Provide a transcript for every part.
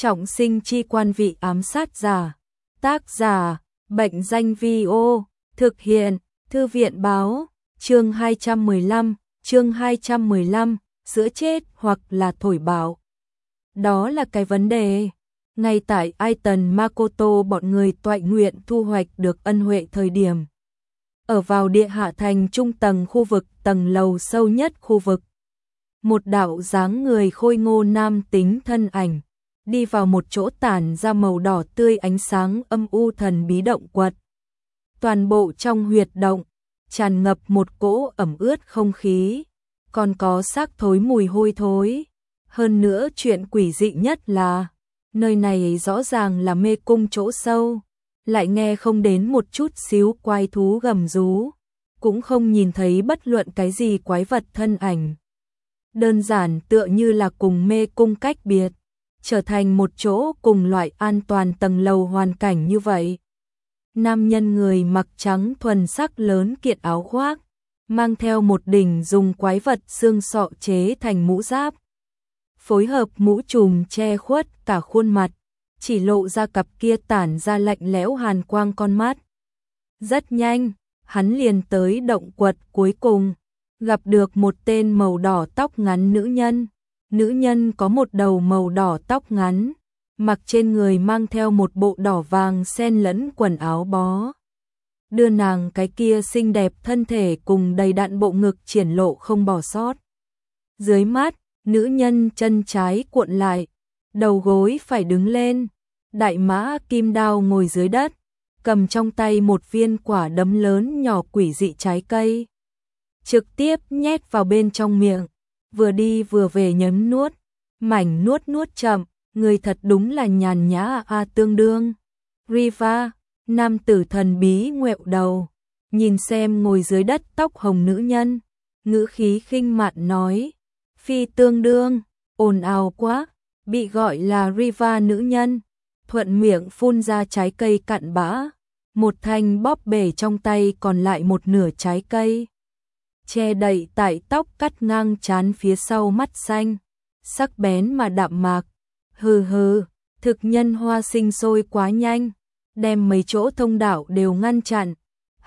Trọng sinh chi quan vị ám sát giả. Tác giả, Bệnh danh Vi-ô, thực hiện, Thư viện báo, chương 215, giữa chết hoặc là thổi bạo. Đó là cái vấn đề. Ngay tại Aiton Makoto bọn người toại nguyện thu hoạch được ân huệ thời điểm. Ở vào địa hạ thành trung tầng khu vực tầng lầu sâu nhất khu vực. Một đạo dáng người khôi ngô nam tính thân ảnh, đi vào một chỗ tản ra màu đỏ tươi ánh sáng âm u thần bí động quật. Toàn bộ trong huyệt động, tràn ngập một cỗ ẩm ướt không khí, còn có xác thối mùi hôi thối. Hơn nữa chuyện quỷ dị nhất là, nơi này rõ ràng là mê cung chỗ sâu, lại nghe không đến một chút xíu quái thú gầm rú, cũng không nhìn thấy bất luận cái gì quái vật thân ảnh. Đơn giản tựa như là cùng mê cung cách biệt, trở thành một chỗ cùng loại an toàn tầng lầu hoàn cảnh như vậy. Nam nhân người mặc trắng thuần sắc lớn kiện áo khoác, mang theo một đỉnh dùng quái vật xương sọ chế thành mũ giáp. Phối hợp mũ trùm che khuất cả khuôn mặt, chỉ lộ ra cặp kia tản ra lạnh lẽo hàn quang con mắt. Rất nhanh, hắn liền tới động quật cuối cùng, gặp được một tên màu đỏ tóc ngắn nữ nhân. Nữ nhân có một đầu màu đỏ tóc ngắn, mặc trên người mang theo một bộ đỏ vàng xen lẫn quần áo bó. Đưa nàng cái kia xinh đẹp thân thể cùng đầy đặn bộ ngực triển lộ không bỏ sót. Dưới mắt, nữ nhân chân trái cuộn lại, đầu gối phải đứng lên, đại mã kim đao ngồi dưới đất, cầm trong tay một viên quả đấm lớn nhỏ quỷ dị trái cây. Trực tiếp nhét vào bên trong miệng, vừa đi vừa về nhấm nuốt, mảnh nuốt chậm, người thật đúng là nhàn nhã tương đương. Riva, nam tử thần bí ngoẹo đầu, nhìn xem ngồi dưới đất tóc hồng nữ nhân, ngữ khí khinh mạn nói, phi tương đương, ồn ào quá, bị gọi là Riva nữ nhân, thuận miệng phun ra trái cây cặn bã, một thanh bóp bể trong tay còn lại một nửa trái cây. Che đậy tại tóc cắt ngang trán phía sau mắt xanh, sắc bén mà đạm mạc. Hừ, thực nhân hoa sinh sôi quá nhanh, đem mấy chỗ thông đạo đều ngăn chặn.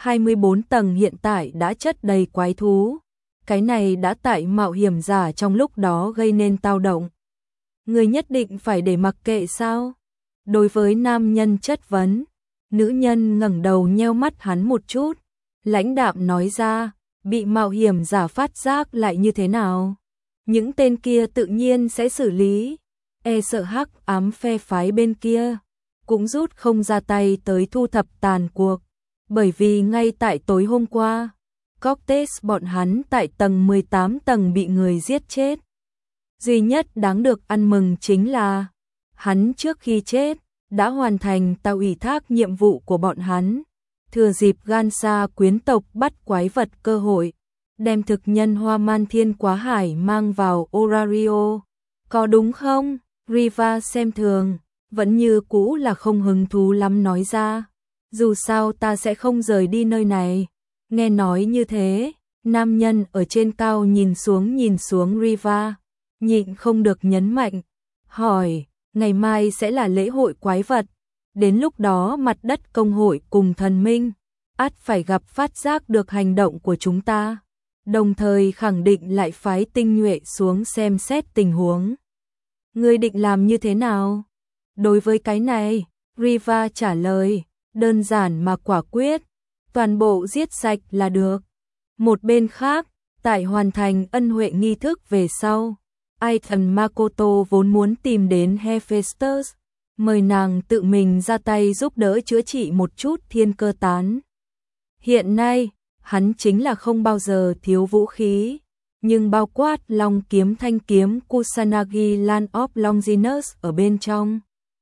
24 tầng hiện tại đã chất đầy quái thú. Cái này đã tại mạo hiểm giả trong lúc đó gây nên tao động. Người nhất định phải để mặc kệ sao? Đối với nam nhân chất vấn, nữ nhân ngẩng đầu nheo mắt hắn một chút, lãnh đạm nói ra, bị mạo hiểm giả phát giác lại như thế nào? Những tên kia tự nhiên sẽ xử lý. E sợ hắc ám phe phái bên kia cũng rút không ra tay tới thu thập tàn cuộc, bởi vì ngay tại tối hôm qua, Cortez bọn hắn tại tầng 18 tầng bị người giết chết. Duy nhất đáng được ăn mừng chính là hắn trước khi chết đã hoàn thành tao ủy thác nhiệm vụ của bọn hắn, thừa dịp Gansa quyến tộc bắt quái vật cơ hội, đem thực nhân hoa man thiên quá hải mang vào Orario. Có đúng không? Riva xem thường, vẫn như cũ là không hứng thú lắm nói ra. Dù sao ta sẽ không rời đi nơi này. Nghe nói như thế, nam nhân ở trên cao nhìn xuống Riva, nhịn không được nhấn mạnh, hỏi, ngày mai sẽ là lễ hội quái vật, đến lúc đó mặt đất công hội cùng thần minh, ắt phải gặp phát giác được hành động của chúng ta, đồng thời khẳng định lại phái tinh nhuệ xuống xem xét tình huống. Ngươi định làm như thế nào? Đối với cái này, Riva trả lời, đơn giản mà quả quyết, toàn bộ giết sạch là được. Một bên khác, tại hoàn thành ân huệ nghi thức về sau, Aiton Makoto vốn muốn tìm đến Hephaestus, mời nàng tự mình ra tay giúp đỡ chữa trị một chút thiên cơ tán. Hiện nay, hắn chính là không bao giờ thiếu vũ khí, nhưng bao quát long kiếm thanh kiếm Kusanagi Land of Longinus ở bên trong.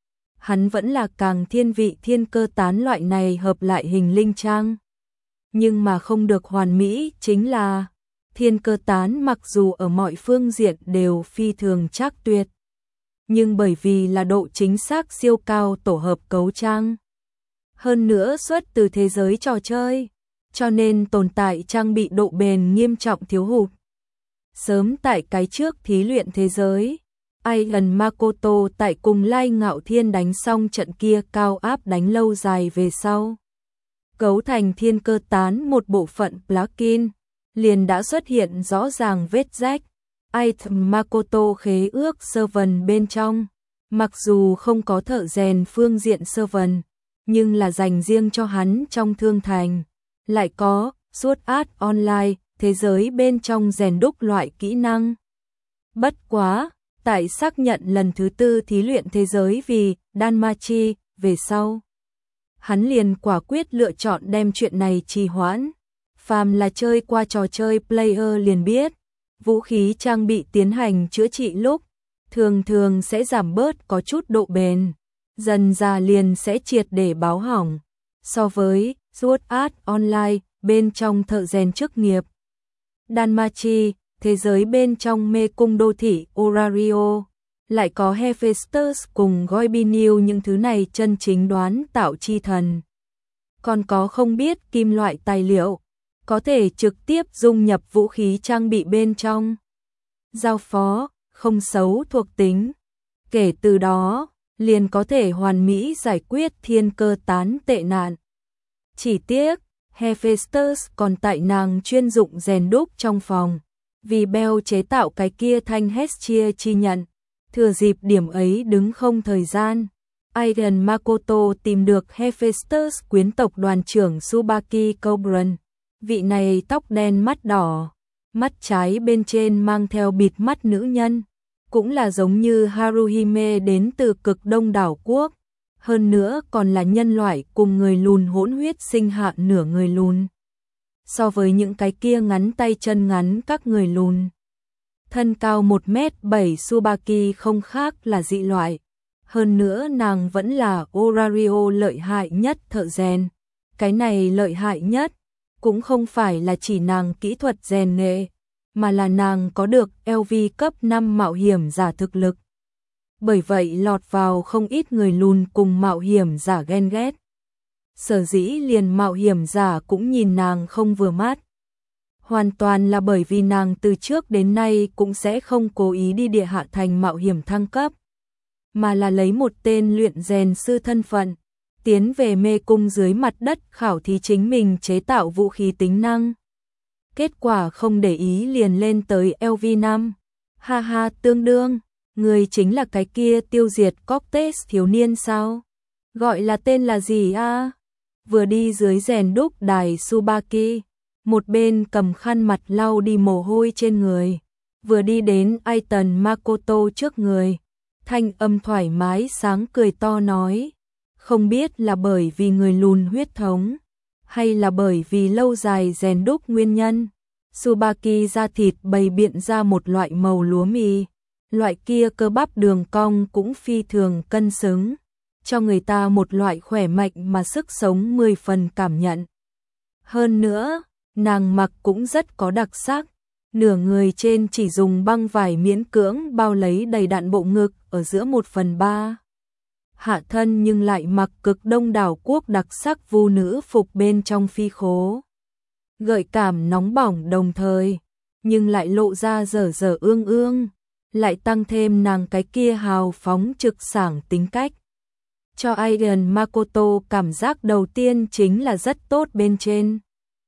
Hắn vẫn là càng thiên vị thiên cơ tán loại này hợp lại hình linh trang. Nhưng mà không được hoàn mỹ chính là thiên cơ tán mặc dù ở mọi phương diện đều phi thường trác tuyệt, nhưng bởi vì là độ chính xác siêu cao tổ hợp cấu trang, hơn nữa xuất từ thế giới trò chơi, cho nên tồn tại trang bị độ bền nghiêm trọng thiếu hụt. Sớm tại cái trước thí luyện thế giới, Aigan Makoto tại cùng Lai Ngạo Thiên đánh xong trận kia cao áp đánh lâu dài về sau. Cấu thành thiên cơ tán một bộ phận plugin, liền đã xuất hiện rõ ràng vết rách. Item Makoto khế ước servant bên trong, mặc dù không có thợ rèn phương diện servant, nhưng là dành riêng cho hắn trong thương thành. Lại có Sword Art Online, thế giới bên trong rèn đúc loại kỹ năng. Bất quá, tại xác nhận lần thứ 4 thí luyện thế giới vì Danmachi về sau, hắn liền quả quyết lựa chọn đem chuyện này trì hoãn. Phàm là chơi qua trò chơi player liền biết, vũ khí trang bị tiến hành chữa trị lúc, thường thường sẽ giảm bớt có chút độ bền, dần ra liền sẽ triệt để báo hỏng. So với Sword Art Online bên trong thợ rèn chức nghiệp, Danmachi, thế giới bên trong mê cung đô thị Orario, lại có Hephaestus cùng Goibiniu, những thứ này chân chính đoán tạo chi thần. Còn có không biết kim loại tài liệu, có thể trực tiếp dung nhập vũ khí trang bị bên trong. Giao phó, không xấu thuộc tính. Kể từ đó, liền có thể hoàn mỹ giải quyết thiên cơ tán tệ nạn. Chỉ tiếc, Hephaestus còn tại nàng chuyên dụng rèn đúc trong phòng, vì Bell chế tạo cái kia thanh Hestia chi nhận, thừa dịp điểm ấy đứng không thời gian. Aigan Makoto tìm được Hephaestus quyến tộc đoàn trưởng Tsubaki Cobran. Vị này tóc đen mắt đỏ, mắt trái bên trên mang theo bịt mắt nữ nhân, cũng là giống như Haruhime đến từ cực đông đảo quốc, hơn nữa còn là nhân loại cùng người lùn hỗn huyết sinh hạ nửa người lùn. So với những cái kia ngắn tay chân ngắn các người lùn, thân cao 1m7 Tsubaki không khác là dị loại. Hơn nữa nàng vẫn là Orario lợi hại nhất thợ rèn. Cái này lợi hại nhất cũng không phải là chỉ nàng kỹ thuật rèn nghệ, mà là nàng có được LV cấp 5 mạo hiểm giả thực lực. Bởi vậy lọt vào không ít người lùn cùng mạo hiểm giả ghen ghét. Sở dĩ liền mạo hiểm giả cũng nhìn nàng không vừa mắt. Hoàn toàn là bởi vì nàng từ trước đến nay cũng sẽ không cố ý đi địa hạ thành mạo hiểm thăng cấp, mà là lấy một tên luyện rèn sư thân phận, tiến về mê cung dưới mặt đất khảo thí chính mình chế tạo vũ khí tính năng. Kết quả không để ý liền lên tới LV5. Ha ha, tương đương, người chính là cái kia tiêu diệt Cortez thiếu niên sao? Gọi là tên là gì a? Vừa đi dưới rèn đúc đài Tsubaki, một bên cầm khăn mặt lau đi mồ hôi trên người, vừa đi đến Aitan Makoto trước người, thanh âm thoải mái sáng cười to nói, không biết là bởi vì người lùn huyết thống, hay là bởi vì lâu dài rèn đúc nguyên nhân, Tsubaki da thịt bày biện ra một loại màu lúa mì, loại kia cơ bắp đường cong cũng phi thường cân xứng, cho người ta một loại khỏe mạnh mà sức sống 10 phần cảm nhận. Hơn nữa, nàng mặc cũng rất có đặc sắc, nửa người trên chỉ dùng băng vải miễn cưỡng bao lấy đầy đặn bộ ngực ở giữa 1/3. Hạ thân nhưng lại mặc cực đông đảo quốc đặc sắc vu nữ phục bên trong phi khố. Gợi cảm nóng bỏng đồng thời, nhưng lại lộ ra dở dở ương ương, lại tăng thêm nàng cái kia hào phóng trực sảng tính cách. Cho Aigan Makoto cảm giác đầu tiên chính là rất tốt bên trên.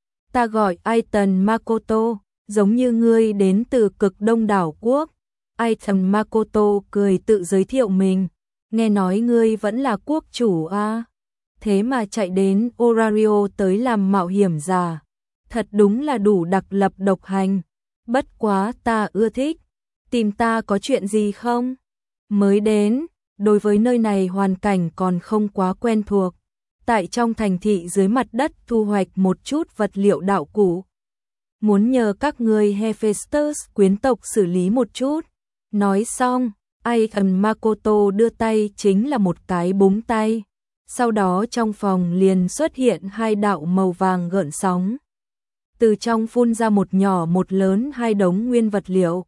Ta gọi Aitan Makoto, giống như ngươi đến từ cực đông đảo quốc. Aitan Makoto cười tự giới thiệu mình, nghe nói ngươi vẫn là quốc chủ a, thế mà chạy đến Orario tới làm mạo hiểm giả, thật đúng là đủ đặc lập độc hành, bất quá ta ưa thích, tìm ta có chuyện gì không? Mới đến, đối với nơi này hoàn cảnh còn không quá quen thuộc, tại trong thành thị dưới mặt đất thu hoạch một chút vật liệu đạo cụ. Muốn nhờ các ngươi Hephaestus quyến tộc xử lý một chút. Nói xong, Aitan Makoto đưa tay chính là một cái búng tay. Sau đó trong phòng liền xuất hiện hai đạo màu vàng gợn sóng. Từ trong phun ra một nhỏ một lớn hai đống nguyên vật liệu.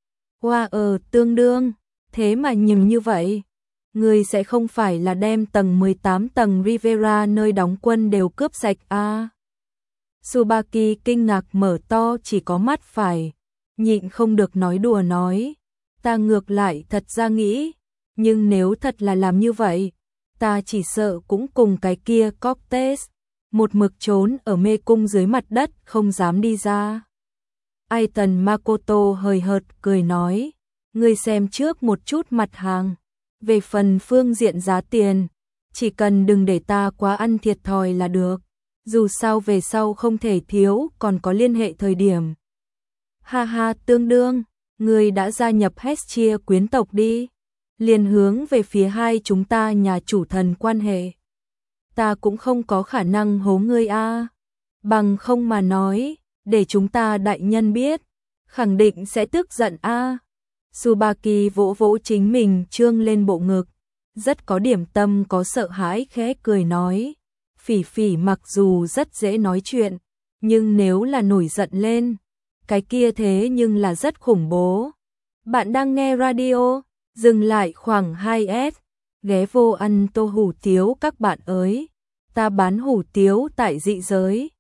Wow, tương đương, thế mà nhìn như vậy. Người sẽ không phải là đem tầng 18 tầng Rivera nơi đóng quân đều cướp sạch à? Tsubaki kinh ngạc mở to chỉ có mắt phải, nhịn không được nói đùa nói. Ta ngược lại thật ra nghĩ, nhưng nếu thật là làm như vậy, ta chỉ sợ cũng cùng cái kia Cortez, một mực trốn ở mê cung dưới mặt đất không dám đi ra. Aiton Makoto hời hợt cười nói, ngươi xem trước một chút mặt hàng, về phần phương diện giá tiền, chỉ cần đừng để ta quá ăn thiệt thòi là được, dù sao về sau không thể thiếu còn có liên hệ thời điểm. Ha ha, tương đương, ngươi đã gia nhập Hestia quyến tộc đi, liền hướng về phía hai chúng ta nhà chủ thần quan hệ. Ta cũng không có khả năng hố ngươi a, bằng không mà nói, để chúng ta đại nhân biết, khẳng định sẽ tức giận a. Tsubaki vỗ vỗ chính mình trương lên bộ ngực, rất có điểm tâm có sợ hãi khẽ cười nói, Phỉ Phỉ mặc dù rất dễ nói chuyện, nhưng nếu là nổi giận lên, cái kia thế nhưng là rất khủng bố. Bạn đang nghe radio, dừng lại khoảng 2S, ghé vô ăn tô hủ tiếu các bạn ơi, ta bán hủ tiếu tại dị giới.